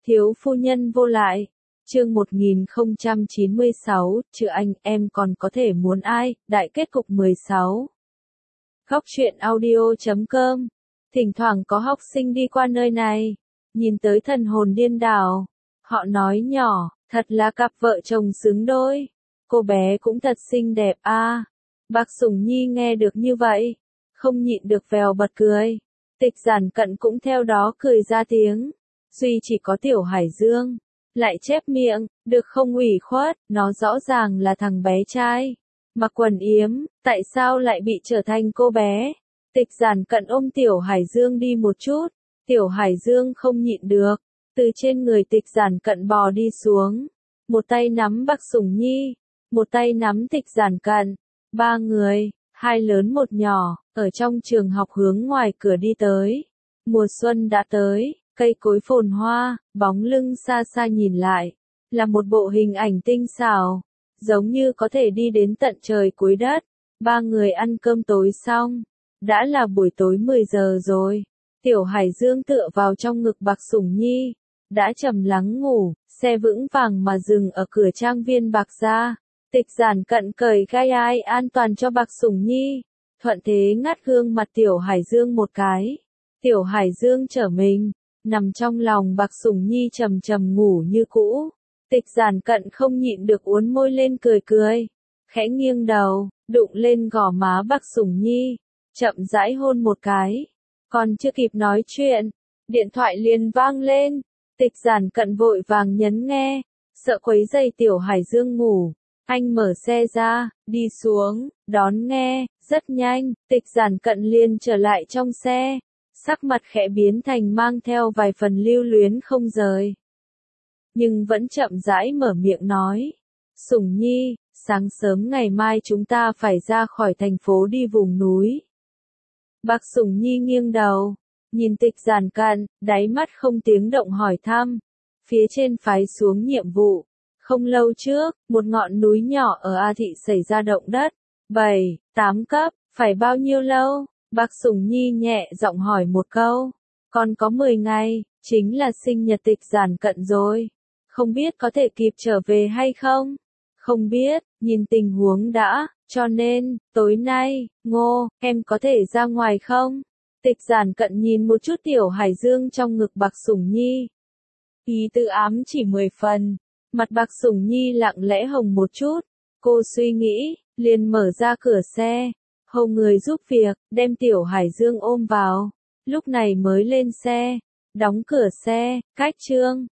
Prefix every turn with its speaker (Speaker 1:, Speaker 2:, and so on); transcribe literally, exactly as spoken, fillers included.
Speaker 1: Thiếu phu nhân vô lại. Chương một nghìn không trăm chín mươi sáu, chữ anh, em còn có thể muốn ai, đại kết cục mười sáu. Góc truyện audio chấm com. Thỉnh thoảng có học sinh đi qua nơi này, nhìn tới thần hồn điên đảo. Họ nói nhỏ, thật là cặp vợ chồng xứng đôi. Cô bé cũng thật xinh đẹp a. À. Bạc Sủng Nhi nghe được như vậy, không nhịn được vèo bật cười. Tịch Giản Cận cũng theo đó cười ra tiếng. Duy chỉ có Tiểu Hải Dương lại chép miệng, được không ủy khuất, nó rõ ràng là thằng bé trai. Mặc quần yếm, tại sao lại bị trở thành cô bé? Tịch Giản Cận ôm Tiểu Hải Dương đi một chút, Tiểu Hải Dương không nhịn được, từ trên người Tịch Giản Cận bò đi xuống. Một tay nắm Bạc Sủng Nhi, một tay nắm Tịch Giản Cận. Ba người, hai lớn một nhỏ, ở trong trường học hướng ngoài cửa đi tới. Mùa xuân đã tới. Cây cối phồn hoa, bóng lưng xa xa nhìn lại, là một bộ hình ảnh tinh xảo, giống như có thể đi đến tận trời cuối đất. Ba người ăn cơm tối xong, đã là buổi tối mười giờ rồi. Tiểu Hải Dương tựa vào trong ngực Bạc Sủng Nhi, đã trầm lắng ngủ, xe vững vàng mà dừng ở cửa trang viên Bạc gia. Tịch Giản Cận cởi gai ai an toàn cho Bạc Sủng Nhi, thuận thế ngắt gương mặt Tiểu Hải Dương một cái. Tiểu Hải Dương trở mình, nằm trong lòng Bạc Sủng Nhi trầm trầm ngủ như cũ. Tịch Giản Cận không nhịn được uốn môi lên cười cười, khẽ nghiêng đầu, đụng lên gò má Bạc Sủng Nhi, chậm rãi hôn một cái. Còn chưa kịp nói chuyện, điện thoại liền vang lên. Tịch Giản Cận vội vàng nhấn nghe, sợ quấy rầy Tiểu Hải Dương ngủ. Anh mở xe ra, đi xuống, đón nghe. Rất nhanh, Tịch Giản Cận liền trở lại trong xe, sắc mặt khẽ biến thành mang theo vài phần lưu luyến không rời. Nhưng vẫn chậm rãi mở miệng nói. Sủng Nhi, sáng sớm ngày mai chúng ta phải ra khỏi thành phố đi vùng núi. Bạc Sủng Nhi nghiêng đầu, nhìn Tịch Giản Cận, đáy mắt không tiếng động hỏi thăm. Phía trên phái xuống nhiệm vụ. Không lâu trước, một ngọn núi nhỏ ở A Thị xảy ra động đất. bảy, tám cấp, phải bao nhiêu lâu? Bạc Sủng Nhi nhẹ giọng hỏi một câu. Còn có mười ngày, chính là sinh nhật Tịch Giản Cận rồi. Không biết có thể kịp trở về hay không? Không biết, nhìn tình huống đã, cho nên, tối nay, Ngô, em có thể ra ngoài không? Tịch Giản Cận nhìn một chút Tiểu Hải Dương trong ngực Bạc Sủng Nhi. Ý tứ ám chỉ mười phần. Mặt Bạc Sủng Nhi lặng lẽ hồng một chút. Cô suy nghĩ, liền mở ra cửa xe. Hầu người giúp việc, đem Tiểu Hải Dương ôm vào. Lúc này mới lên xe, đóng cửa xe, cách chương.